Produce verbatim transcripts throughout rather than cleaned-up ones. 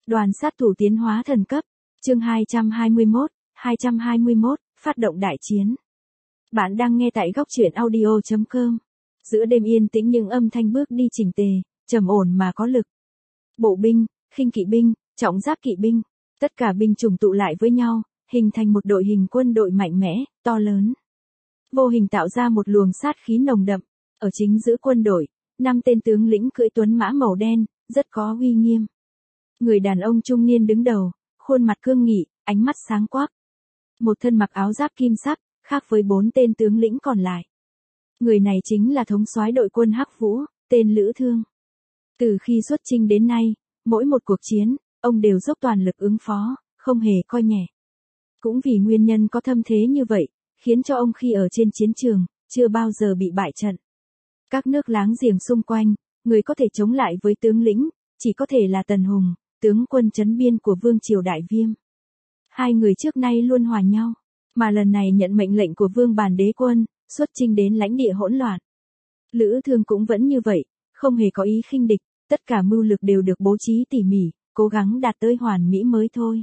Đoàn sát thủ tiến hóa thần cấp, chương hai trăm hai mươi mốt, hai trăm hai mươi mốt, phát động đại chiến. Bạn đang nghe tại góc truyện audio chấm com. Giữa đêm yên tĩnh những âm thanh bước đi chỉnh tề, trầm ổn mà có lực. Bộ binh, khinh kỵ binh, trọng giáp kỵ binh, tất cả binh chủng tụ lại với nhau, hình thành một đội hình quân đội mạnh mẽ, to lớn. Vô hình tạo ra một luồng sát khí nồng đậm, ở chính giữa quân đội, năm tên tướng lĩnh cưỡi tuấn mã màu đen, rất có uy nghiêm. Người đàn ông trung niên đứng đầu, khuôn mặt cương nghị, ánh mắt sáng quắc. Một thân mặc áo giáp kim sắc, khác với bốn tên tướng lĩnh còn lại. Người này chính là thống soái đội quân Hắc Vũ, tên Lữ Thương. Từ khi xuất chinh đến nay, mỗi một cuộc chiến, ông đều dốc toàn lực ứng phó, không hề coi nhẹ. Cũng vì nguyên nhân có thâm thế như vậy, khiến cho ông khi ở trên chiến trường, chưa bao giờ bị bại trận. Các nước láng giềng xung quanh, người có thể chống lại với tướng lĩnh, chỉ có thể là Tần Hùng, tướng quân trấn biên của Vương triều Đại Viêm. Hai người trước nay luôn hòa nhau, mà lần này nhận mệnh lệnh của Vương Bàn Đế Quân, xuất chinh đến lãnh địa hỗn loạn. Lữ Thương cũng vẫn như vậy, không hề có ý khinh địch, tất cả mưu lược đều được bố trí tỉ mỉ, cố gắng đạt tới hoàn mỹ mới thôi.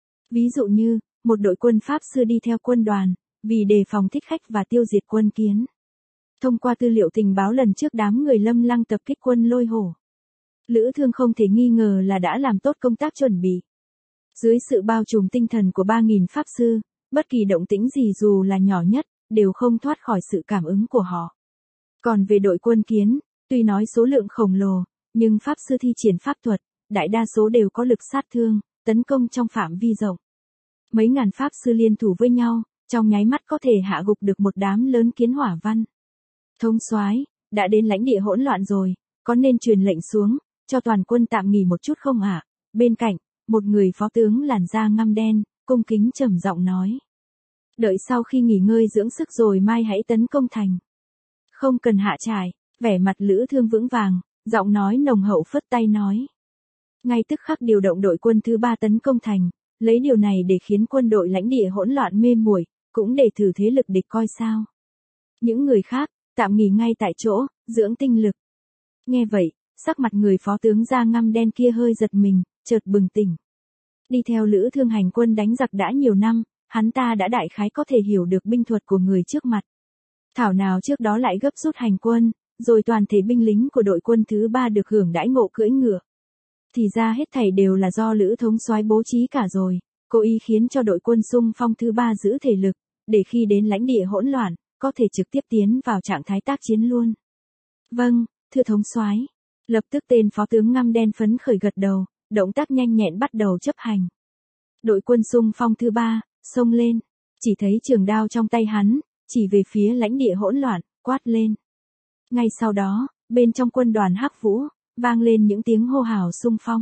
Ví dụ như, một đội quân Pháp sư đi theo quân đoàn, vì đề phòng thích khách và tiêu diệt quân Kiến. Thông qua tư liệu tình báo lần trước đám người Lâm Lăng tập kích quân Lôi Hổ, Lữ Thương không thể nghi ngờ là đã làm tốt công tác chuẩn bị. Dưới sự bao trùm tinh thần của ba nghìn Pháp sư, bất kỳ động tĩnh gì dù là nhỏ nhất, đều không thoát khỏi sự cảm ứng của họ. Còn về đội quân Kiến, tuy nói số lượng khổng lồ, nhưng Pháp sư thi triển pháp thuật, đại đa số đều có lực sát thương, tấn công trong phạm vi rộng. Mấy ngàn Pháp sư liên thủ với nhau, trong nháy mắt có thể hạ gục được một đám lớn Kiến hỏa văn. Thống soái, đã đến lãnh địa hỗn loạn rồi, có nên truyền lệnh xuống, cho toàn quân tạm nghỉ một chút không ạ? À? Bên cạnh, một người phó tướng làn da ngăm đen, cung kính trầm giọng nói. Đợi sau khi nghỉ ngơi dưỡng sức rồi mai hãy tấn công thành. Không cần hạ trại, vẻ mặt Lữ Thương vững vàng, giọng nói nồng hậu phất tay nói. Ngay tức khắc điều động đội quân thứ ba tấn công thành, lấy điều này để khiến quân đội lãnh địa hỗn loạn mê muội, cũng để thử thế lực địch coi sao. Những người khác, tạm nghỉ ngay tại chỗ, dưỡng tinh lực. Nghe vậy, sắc mặt người phó tướng da ngăm đen kia hơi giật mình, chợt bừng tỉnh. Đi theo Lữ Thương hành quân đánh giặc đã nhiều năm, hắn ta đã đại khái có thể hiểu được binh thuật của người trước mặt. Thảo nào trước đó lại gấp rút hành quân, rồi toàn thể binh lính của đội quân thứ ba được hưởng đãi ngộ cưỡi ngựa. Thì ra hết thảy đều là do Lữ thống soái bố trí cả rồi, cố ý khiến cho đội quân xung phong thứ ba giữ thể lực, để khi đến lãnh địa hỗn loạn, có thể trực tiếp tiến vào trạng thái tác chiến luôn. Vâng, thưa thống soái. Lập tức tên phó tướng ngăm đen phấn khởi gật đầu, động tác nhanh nhẹn bắt đầu chấp hành. Đội quân xung phong thứ ba, xông lên, chỉ thấy trường đao trong tay hắn, chỉ về phía lãnh địa hỗn loạn, quát lên. Ngay sau đó, bên trong quân đoàn Hắc Vũ, vang lên những tiếng hô hào xung phong.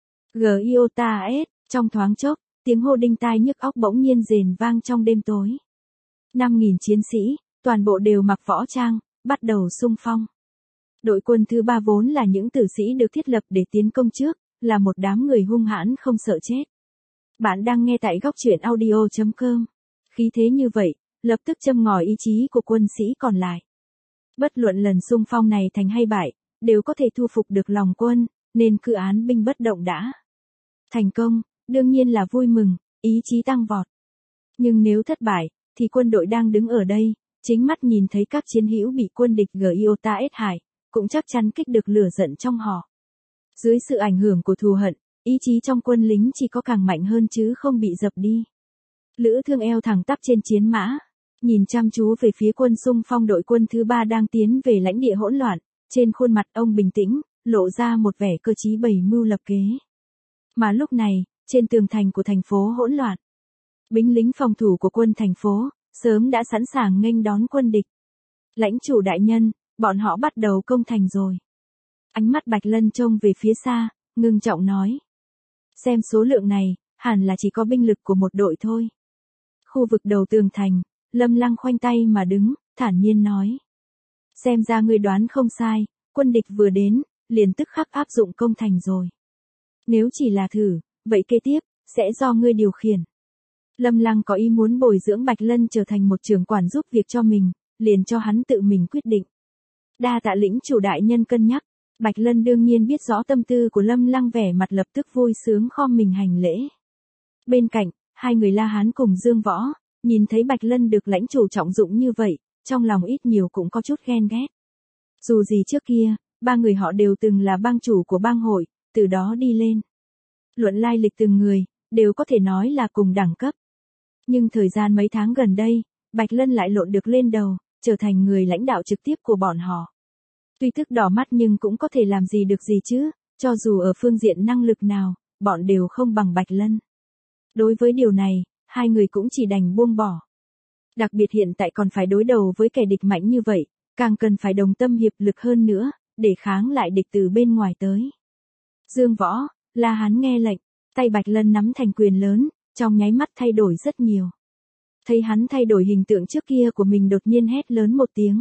Giota S, trong thoáng chốc, tiếng hô đinh tai nhức óc bỗng nhiên rền vang trong đêm tối. năm nghìn chiến sĩ, toàn bộ đều mặc võ trang, bắt đầu xung phong. Đội quân thứ ba vốn là những tử sĩ được thiết lập để tiến công trước, là một đám người hung hãn không sợ chết. Bạn đang nghe tại góc truyện audio chấm com. Khí thế như vậy, lập tức châm ngòi ý chí của quân sĩ còn lại. Bất luận lần xung phong này thành hay bại, đều có thể thu phục được lòng quân, nên cứ án binh bất động đã. Thành công, đương nhiên là vui mừng, ý chí tăng vọt. Nhưng nếu thất bại, thì quân đội đang đứng ở đây, chính mắt nhìn thấy các chiến hữu bị quân địch Giota S hại, cũng chắc chắn kích được lửa giận trong họ. Dưới sự ảnh hưởng của thù hận, ý chí trong quân lính chỉ có càng mạnh hơn chứ không bị dập đi. Lữ Thương eo thẳng tắp trên chiến mã, nhìn chăm chú về phía quân xung phong đội quân thứ ba đang tiến về lãnh địa hỗn loạn, trên khuôn mặt ông bình tĩnh, lộ ra một vẻ cơ trí bày mưu lập kế. Mà lúc này, trên tường thành của thành phố hỗn loạn, binh lính phòng thủ của quân thành phố, sớm đã sẵn sàng nghênh đón quân địch. Lãnh chủ đại nhân, bọn họ bắt đầu công thành rồi. Ánh mắt Bạch Lân trông về phía xa, ngưng trọng nói. Xem số lượng này, hẳn là chỉ có binh lực của một đội thôi. Khu vực đầu tường thành, Lâm Lăng khoanh tay mà đứng, thản nhiên nói. Xem ra ngươi đoán không sai, quân địch vừa đến, liền tức khắc áp dụng công thành rồi. Nếu chỉ là thử, vậy kế tiếp, sẽ do ngươi điều khiển. Lâm Lăng có ý muốn bồi dưỡng Bạch Lân trở thành một trưởng quản giúp việc cho mình, liền cho hắn tự mình quyết định. Đa tạ lĩnh chủ đại nhân cân nhắc. Bạch Lân đương nhiên biết rõ tâm tư của Lâm Lăng, vẻ mặt lập tức vui sướng khom mình hành lễ. Bên cạnh, hai người La Hán cùng Dương Võ, nhìn thấy Bạch Lân được lãnh chủ trọng dụng như vậy, trong lòng ít nhiều cũng có chút ghen ghét. Dù gì trước kia, ba người họ đều từng là bang chủ của bang hội, từ đó đi lên. Luận lai lịch từng người, đều có thể nói là cùng đẳng cấp. Nhưng thời gian mấy tháng gần đây, Bạch Lân lại lộn được lên đầu, trở thành người lãnh đạo trực tiếp của bọn họ. Tuy tức đỏ mắt nhưng cũng có thể làm gì được gì chứ, cho dù ở phương diện năng lực nào, bọn đều không bằng Bạch Lân. Đối với điều này, hai người cũng chỉ đành buông bỏ. Đặc biệt hiện tại còn phải đối đầu với kẻ địch mạnh như vậy, càng cần phải đồng tâm hiệp lực hơn nữa, để kháng lại địch từ bên ngoài tới. Dương Võ, La Hán nghe lệnh, tay Bạch Lân nắm thành quyền lớn, trong nháy mắt thay đổi rất nhiều. Thấy hắn thay đổi hình tượng trước kia của mình, đột nhiên hét lớn một tiếng.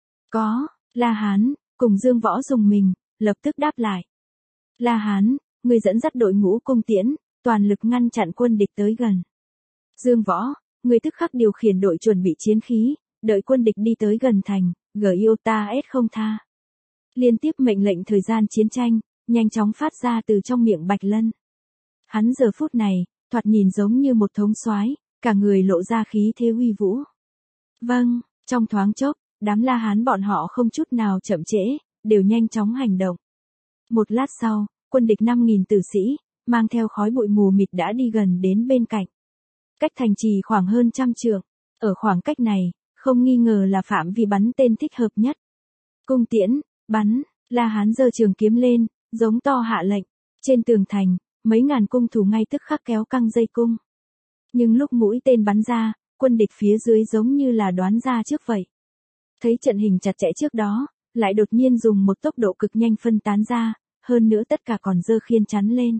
Có, La Hán, cùng Dương Võ dùng mình, lập tức đáp lại. La Hán, người dẫn dắt đội ngũ cung tiễn, toàn lực ngăn chặn quân địch tới gần. Dương Võ, người tức khắc điều khiển đội chuẩn bị chiến khí, đợi quân địch đi tới gần thành, gờ yêu ta ết không tha. Liên tiếp mệnh lệnh thời gian chiến tranh, nhanh chóng phát ra từ trong miệng Bạch Lân. Hắn giờ phút này, thoạt nhìn giống như một thống soái, cả người lộ ra khí thế uy vũ. Vâng, trong thoáng chốc, đám La Hán bọn họ không chút nào chậm trễ, đều nhanh chóng hành động. Một lát sau, quân địch năm nghìn tử sĩ, mang theo khói bụi mù mịt đã đi gần đến bên cạnh. Cách thành trì khoảng hơn trăm trượng, ở khoảng cách này, không nghi ngờ là phạm vi bắn tên thích hợp nhất. Cung tiễn, bắn, La Hán giơ trường kiếm lên, giống to hạ lệnh. Trên tường thành, mấy ngàn cung thủ ngay tức khắc kéo căng dây cung. Nhưng lúc mũi tên bắn ra, quân địch phía dưới giống như là đoán ra trước vậy. Thấy trận hình chặt chẽ trước đó, lại đột nhiên dùng một tốc độ cực nhanh phân tán ra, hơn nữa tất cả còn giơ khiên chắn lên.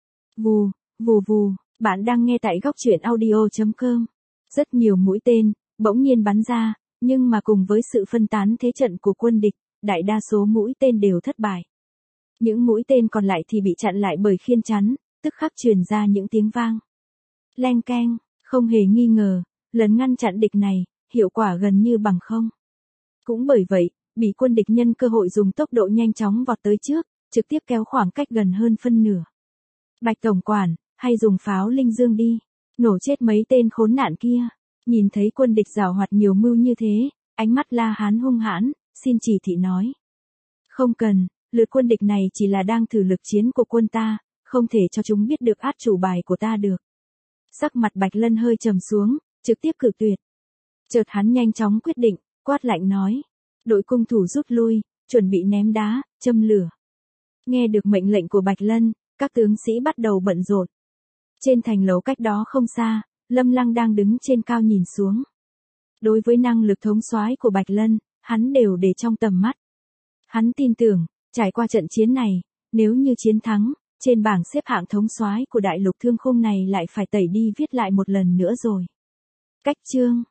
Vù, vù vù, bạn đang nghe tại góc truyện audio chấm com. Rất nhiều mũi tên, bỗng nhiên bắn ra, nhưng mà cùng với sự phân tán thế trận của quân địch, đại đa số mũi tên đều thất bại. Những mũi tên còn lại thì bị chặn lại bởi khiên chắn, tức khắc truyền ra những tiếng vang. Leng keng, không hề nghi ngờ, lần ngăn chặn địch này, hiệu quả gần như bằng không. Cũng bởi vậy, bị quân địch nhân cơ hội dùng tốc độ nhanh chóng vọt tới trước, trực tiếp kéo khoảng cách gần hơn phân nửa. Bạch tổng quản, hay dùng pháo linh dương đi, nổ chết mấy tên khốn nạn kia. Nhìn thấy quân địch giàu hoạt nhiều mưu như thế, ánh mắt La Hán hung hãn, xin chỉ thị nói. Không cần, lượt quân địch này chỉ là đang thử lực chiến của quân ta, không thể cho chúng biết được át chủ bài của ta được. Sắc mặt Bạch Lân hơi trầm xuống, trực tiếp cự tuyệt. Chợt hắn nhanh chóng quyết định, quát lạnh nói. Đội cung thủ rút lui, chuẩn bị ném đá, châm lửa. Nghe được mệnh lệnh của Bạch Lân, các tướng sĩ bắt đầu bận rộn. Trên thành lầu cách đó không xa, Lâm Lăng đang đứng trên cao nhìn xuống. Đối với năng lực thống soái của Bạch Lân, hắn đều để trong tầm mắt. Hắn tin tưởng, trải qua trận chiến này, nếu như chiến thắng, trên bảng xếp hạng thống soái của đại lục thương khung này lại phải tẩy đi viết lại một lần nữa rồi. Cách chương